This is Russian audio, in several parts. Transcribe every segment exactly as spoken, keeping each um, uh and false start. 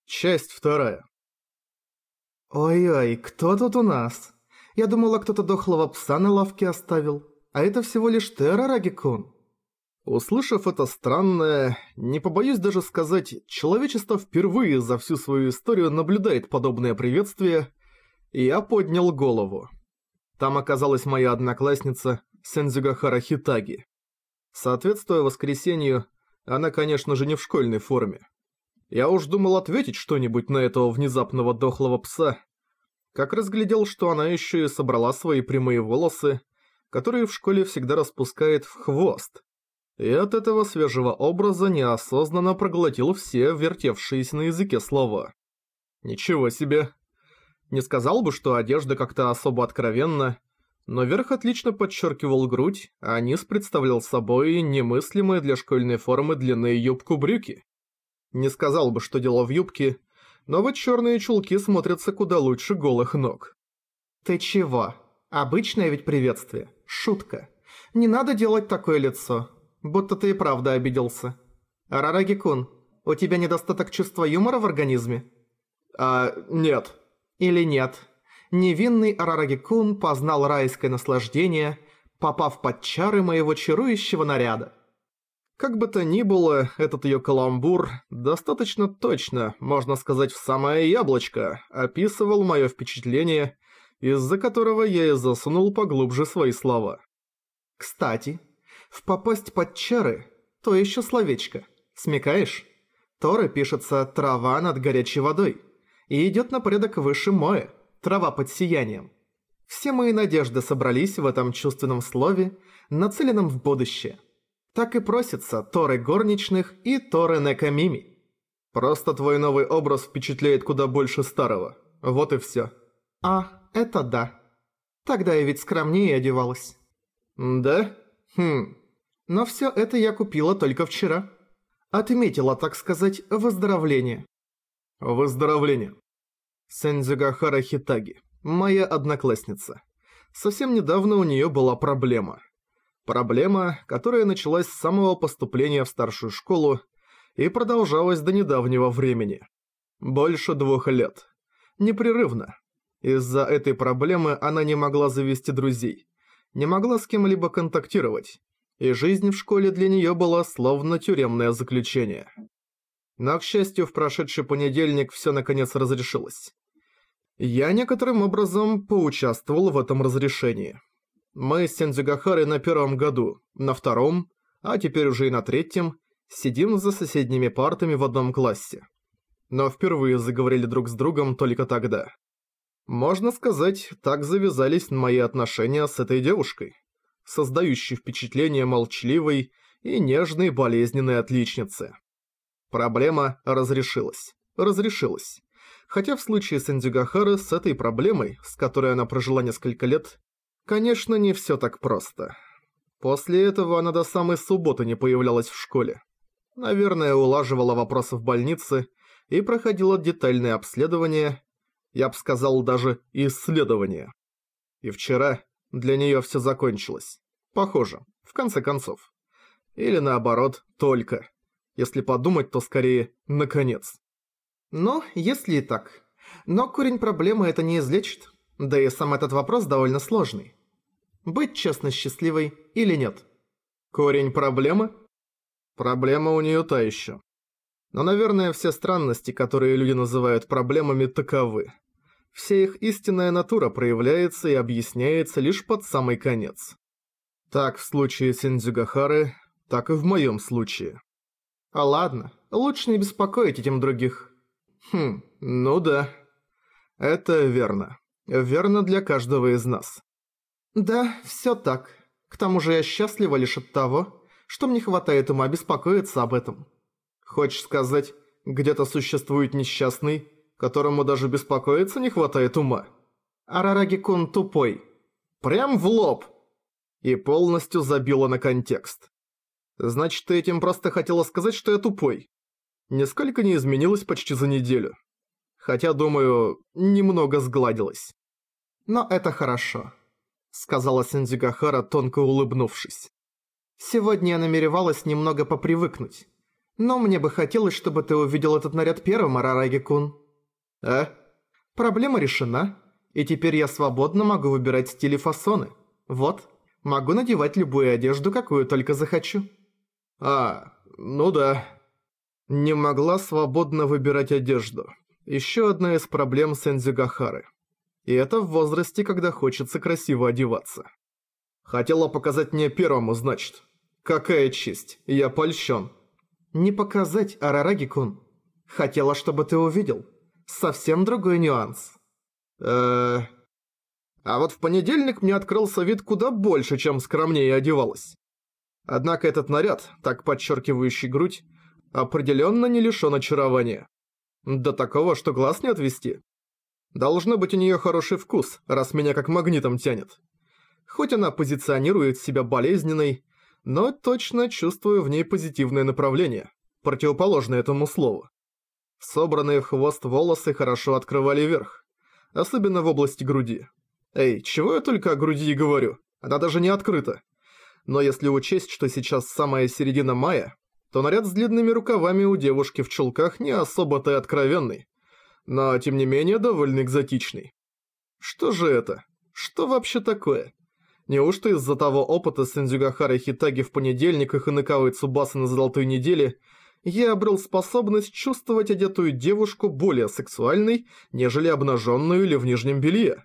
Часть вторая. Ой-ой, кто тут у нас? Я думала, кто-то дохлого пса на лавке оставил. А это всего лишь ты, Арараги-кун. Услышав это странное, не побоюсь даже сказать, человечество впервые за всю свою историю наблюдает подобное приветствие, и я поднял голову. Там оказалась моя одноклассница Сэндзюгахара Хитаги. Соответствуя воскресенью, она, конечно же, не в школьной форме. Я уж думал ответить что-нибудь на этого внезапного дохлого пса, как разглядел, что она еще и собрала свои прямые волосы, которые в школе всегда распускает в хвост, и от этого свежего образа неосознанно проглотил все вертевшиеся на языке слова. Ничего себе. Не сказал бы, что одежда как-то особо откровенна, но верх отлично подчеркивал грудь, а низ представлял собой немыслимые для школьной формы длинные юбку-брюки. Не сказал бы, что дело в юбке, но вот черные чулки смотрятся куда лучше голых ног. Ты чего? Обычное ведь приветствие. Шутка. Не надо делать такое лицо, будто ты и правда обиделся. Арараги-кун, у тебя недостаток чувства юмора в организме? А, нет. Или нет? Невинный Арараги-кун познал райское наслаждение, попав под чары моего чарующего наряда. Как бы то ни было, этот её каламбур достаточно точно, можно сказать, в самое яблочко, описывал моё впечатление, из-за которого я и засунул поглубже свои слова. Кстати, в попасть под чары – то ещё словечко. Смекаешь? Торы пишется «трава над горячей водой» и идёт на порядок выше моэ – трава под сиянием. Все мои надежды собрались в этом чувственном слове, нацеленном в будущее. Так и просятся Торы горничных и Торы Некамими. Просто твой новый образ впечатляет куда больше старого. Вот и всё. А, это да. Тогда я ведь скромнее одевалась. Да? Хм. Но всё это я купила только вчера. Отметила, так сказать, выздоровление. Выздоровление. Сэндзюгахара Хитаги. Моя одноклассница. Совсем недавно у неё была проблема. Проблема, которая началась с самого поступления в старшую школу и продолжалась до недавнего времени. Больше двух лет. Непрерывно. Из-за этой проблемы она не могла завести друзей, не могла с кем-либо контактировать, и жизнь в школе для неё была словно тюремное заключение. Но, к счастью, в прошедший понедельник всё наконец разрешилось. Я некоторым образом поучаствовал в этом разрешении. Мы с Сэндзюгахарой на первом году, на втором, а теперь уже и на третьем, сидим за соседними партами в одном классе. Но впервые заговорили друг с другом только тогда. Можно сказать, так завязались мои отношения с этой девушкой, создающей впечатление молчаливой и нежной болезненной отличницы. Проблема разрешилась. Разрешилась. Хотя в случае Сэндзюгахары с этой проблемой, с которой она прожила несколько лет, конечно, не всё так просто. После этого она до самой субботы не появлялась в школе. Наверное, улаживала вопросы в больнице и проходила детальное обследование, я бы сказал, даже исследование. И вчера для неё всё закончилось. Похоже, в конце концов. Или наоборот, только. Если подумать, то скорее «наконец». Ну, если и так. Но корень проблемы это не излечит. Да и сам этот вопрос довольно сложный. Быть честно счастливой или нет? Корень проблемы? Проблема у неё та ещё. Но, наверное, все странности, которые люди называют проблемами, таковы. Вся их истинная натура проявляется и объясняется лишь под самый конец. Так в случае Сэндзюгахары, так и в моём случае. А ладно, лучше не беспокоить этим других. Хм, ну да. Это верно. Верно для каждого из нас. Да, всё так. К тому же я счастлива лишь от того, что мне хватает ума беспокоиться об этом. Хочешь сказать, где-то существует несчастный, которому даже беспокоиться не хватает ума? Арараги-кун тупой. Прям в лоб. И полностью забила на контекст. Значит, ты этим просто хотела сказать, что я тупой. Нисколько не изменилось почти за неделю. Хотя, думаю, немного сгладилось. Но это хорошо, сказала Сэндзюгахара, тонко улыбнувшись. Сегодня я намеревалась немного попривыкнуть. Но мне бы хотелось, чтобы ты увидел этот наряд первым, Арараги-кун. А? Проблема решена, и теперь я свободно могу выбирать стили и фасоны. Вот, могу надевать любую одежду, какую только захочу. А, ну да. Не могла свободно выбирать одежду. Еще одна из проблем Сэндзюгахары. И это в возрасте, когда хочется красиво одеваться. Хотела показать мне первому, значит. Какая честь, я польщен. Не показать, Арараги-кун. Хотела, чтобы ты увидел. Совсем другой нюанс. Эээ... А вот в понедельник мне открылся вид куда больше, чем скромнее одевалась. Однако этот наряд, так подчеркивающий грудь, определенно не лишён очарования. До такого, что глаз не отвести. Должно быть у неё хороший вкус, раз меня как магнитом тянет. Хоть она позиционирует себя болезненной, но точно чувствую в ней позитивное направление, противоположное этому слову. Собранные в хвост волосы хорошо открывали верх, особенно в области груди. Эй, чего я только о груди и говорю? Она даже не открыта. Но если учесть, что сейчас самая середина мая, то наряд с длинными рукавами у девушки в чулках не особо-то и откровенный, но тем не менее довольно экзотичный. Что же это? Что вообще такое? Неужто из-за того опыта Сэндзюгахары Хитаги в понедельник и Ханекавы Цубасы на золотой неделе я обрел способность чувствовать одетую девушку более сексуальной, нежели обнаженную или в нижнем белье?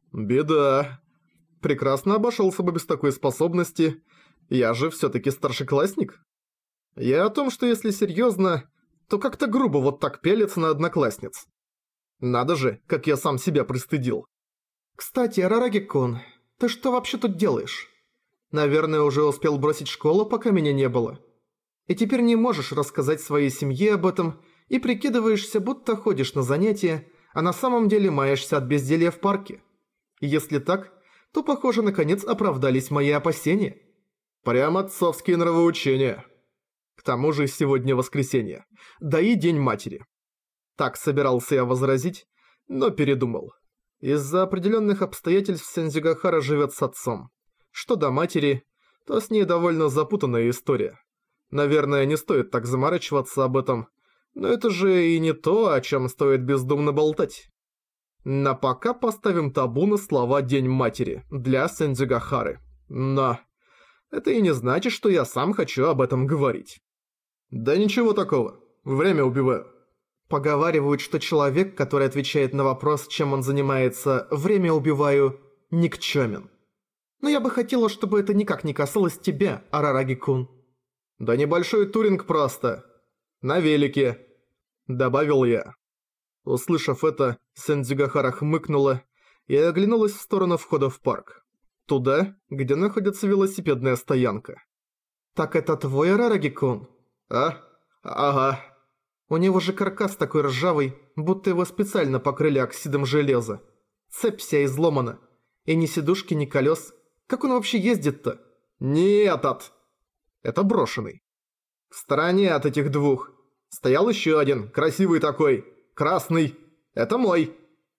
Беда. Прекрасно обошелся бы без такой способности. Я же все-таки старшеклассник. Я о том, что если серьезно, то как-то грубо вот так пялиться на одноклассниц. Надо же, как я сам себя пристыдил. Кстати, Арараги-кун, ты что вообще тут делаешь? Наверное, уже успел бросить школу, пока меня не было. И теперь не можешь рассказать своей семье об этом и прикидываешься, будто ходишь на занятия, а на самом деле маешься от безделья в парке. И если так, то, похоже, наконец оправдались мои опасения. Прям отцовские нравоучения. К тому же сегодня воскресенье, да и День матери. Так собирался я возразить, но передумал. Из-за определенных обстоятельств Сэндзюгахара живет с отцом. Что до матери, то с ней довольно запутанная история. Наверное, не стоит так заморачиваться об этом, но это же и не то, о чем стоит бездумно болтать. На пока поставим табу на слова «День матери» для Сэндзюгахары. Но это и не значит, что я сам хочу об этом говорить. Да ничего такого, время убиваю. Поговаривают, что человек, который отвечает на вопрос, чем он занимается, время убиваю, никчёмен. Но я бы хотела, чтобы это никак не касалось тебя, Арараги-кун. Да небольшой туринг просто. На велике. Добавил я. Услышав это, Сэндзюгахара хмыкнула и оглянулась в сторону входа в парк. Туда, где находится велосипедная стоянка. Так это твой Арараги-кун? А? Ага. У него же каркас такой ржавый, будто его специально покрыли оксидом железа. Цепь вся изломана. И ни сидушки, ни колес. Как он вообще ездит-то? Не этот. Это брошенный. В стороне от этих двух стоял еще один, красивый такой, красный. Это мой.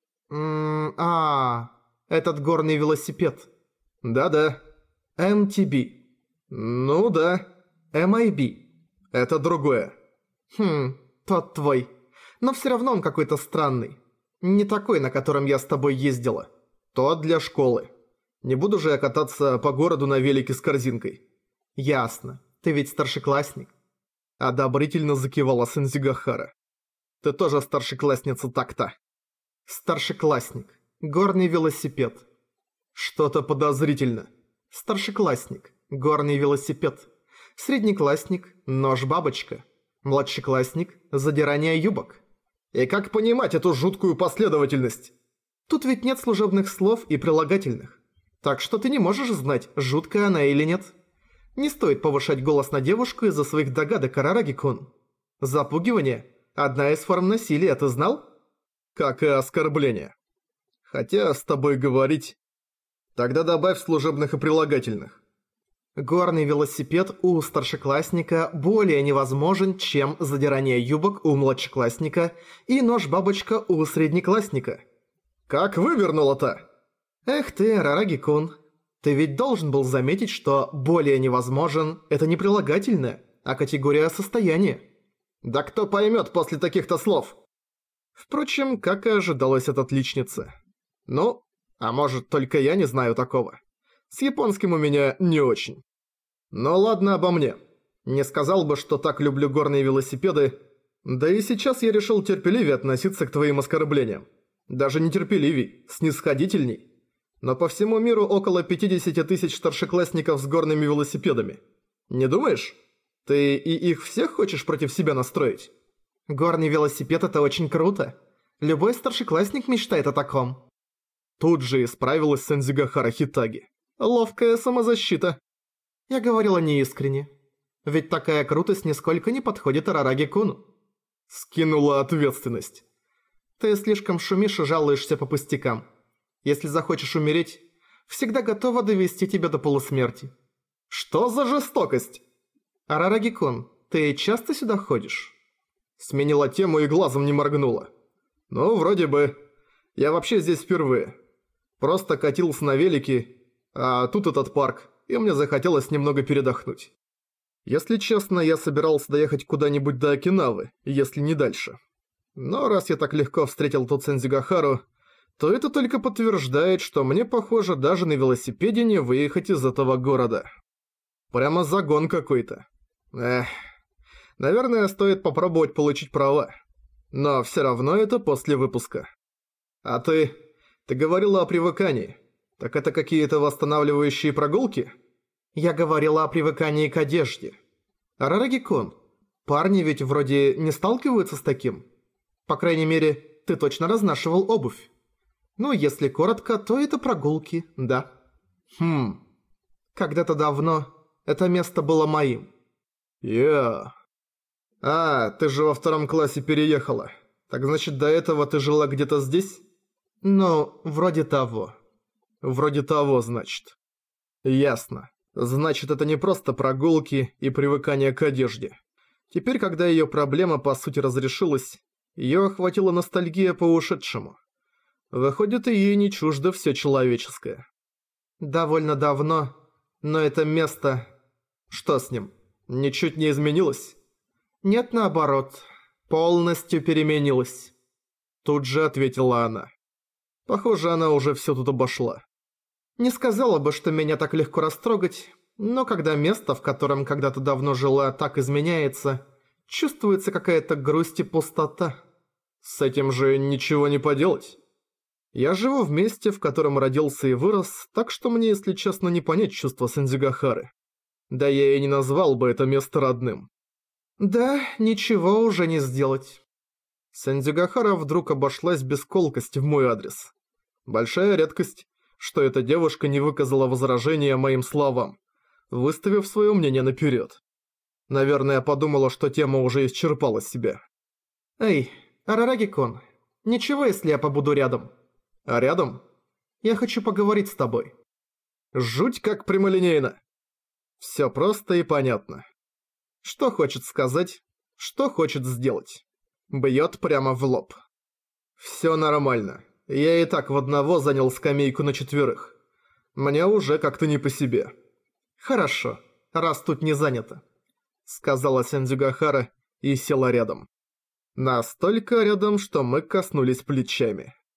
Ммм, а, этот горный велосипед. Да-да. эм ти би. Ну да. эм ай би. Это другое. Хм, тот твой. Но все равно он какой-то странный. Не такой, на котором я с тобой ездила. Тот для школы. Не буду же я кататься по городу на велике с корзинкой. Ясно. Ты ведь старшеклассник. Одобрительно закивала Сэндзюгахара. Ты тоже старшеклассница так-то. Старшеклассник. Горный велосипед. Что-то подозрительно. Старшеклассник. Горный велосипед. Среднеклассник. Нож-бабочка. Младшеклассник. Задирание юбок. И как понимать эту жуткую последовательность? Тут ведь нет служебных слов и прилагательных. Так что ты не можешь знать, жуткая она или нет. Не стоит повышать голос на девушку из-за своих догадок, Арараги-кун. Запугивание – одна из форм насилия, ты знал? Как и оскорбление. Хотя с тобой говорить... Тогда добавь служебных и прилагательных. Горный велосипед у старшеклассника более невозможен, чем задирание юбок у младшеклассника и нож-бабочка у среднеклассника. Как вывернуло-то? Эх ты, Арараги-кун. Ты ведь должен был заметить, что «более невозможен» — это не прилагательное, а категория состояния. Да кто поймет после таких-то слов? Впрочем, как и ожидалось от отличницы. Ну, а может, только я не знаю такого. С японским у меня не очень. Но ладно обо мне. Не сказал бы, что так люблю горные велосипеды. Да и сейчас я решил терпеливее относиться к твоим оскорблениям. Даже не терпеливей, снисходительней. Но по всему миру около пятидесяти тысяч старшеклассников с горными велосипедами. Не думаешь? Ты и их всех хочешь против себя настроить? Горный велосипед – это очень круто. Любой старшеклассник мечтает о таком. Тут же исправилась Сэндзюгахара Хитаги. Ловкая самозащита. Я говорила неискренне. Ведь такая крутость нисколько не подходит Арараги-куну. Скинула ответственность. Ты слишком шумишь и жалуешься по пустякам. Если захочешь умереть, всегда готова довести тебя до полусмерти. Что за жестокость? Арараги-кун, ты часто сюда ходишь? Сменила тему и глазом не моргнула. Ну, вроде бы. Я вообще здесь впервые. Просто катился на велике, а тут этот парк, и мне захотелось немного передохнуть. Если честно, я собирался доехать куда-нибудь до Окинавы, если не дальше. Но раз я так легко встретил тут Сэндзюгахару, то это только подтверждает, что мне, похоже, даже на велосипеде не выехать из этого города. Прямо загон какой-то. Эх, наверное, стоит попробовать получить права. Но все равно это после выпуска. А ты... Ты говорила о привыкании. Так это какие-то восстанавливающие прогулки? Я говорила о привыкании к одежде. Арараги-кун, парни ведь вроде не сталкиваются с таким. По крайней мере, ты точно разнашивал обувь. Ну, если коротко, то это прогулки, да. Хм. Когда-то давно это место было моим. Я. А, ты же во втором классе переехала. Так значит, до этого ты жила где-то здесь? Ну, вроде того. Вроде того, значит. Ясно. Значит, это не просто прогулки и привыкание к одежде. Теперь, когда её проблема по сути разрешилась, её охватила ностальгия по ушедшему. Выходит, и ей не чуждо всё человеческое. Довольно давно, но это место... Что с ним? Ничуть не изменилось? Нет, наоборот. Полностью переменилось. Тут же ответила она. Похоже, она уже всё тут обошла. Не сказала бы, что меня так легко растрогать, но когда место, в котором когда-то давно жила, так изменяется, чувствуется какая-то грусть и пустота. С этим же ничего не поделать. Я живу в месте, в котором родился и вырос, так что мне, если честно, не понять чувства Сэндзюгахары. Да я и не назвал бы это место родным. Да, ничего уже не сделать. Сэндзюгахара вдруг обошлась без колкости в мой адрес. Большая редкость, что эта девушка не выказала возражения моим словам, выставив свое мнение наперед. Наверное, подумала, что тема уже исчерпала себя. Эй, Арараги-кун, ничего, если я побуду рядом? А рядом? Я хочу поговорить с тобой. Жуть как прямолинейно. Все просто и понятно. Что хочет сказать, что хочет сделать. Бьет прямо в лоб. Все нормально. Я и так в одного занял скамейку на четверых. Мне уже как-то не по себе. Хорошо, раз тут не занято, сказала Сэндзюгахара и села рядом. Настолько рядом, что мы коснулись плечами.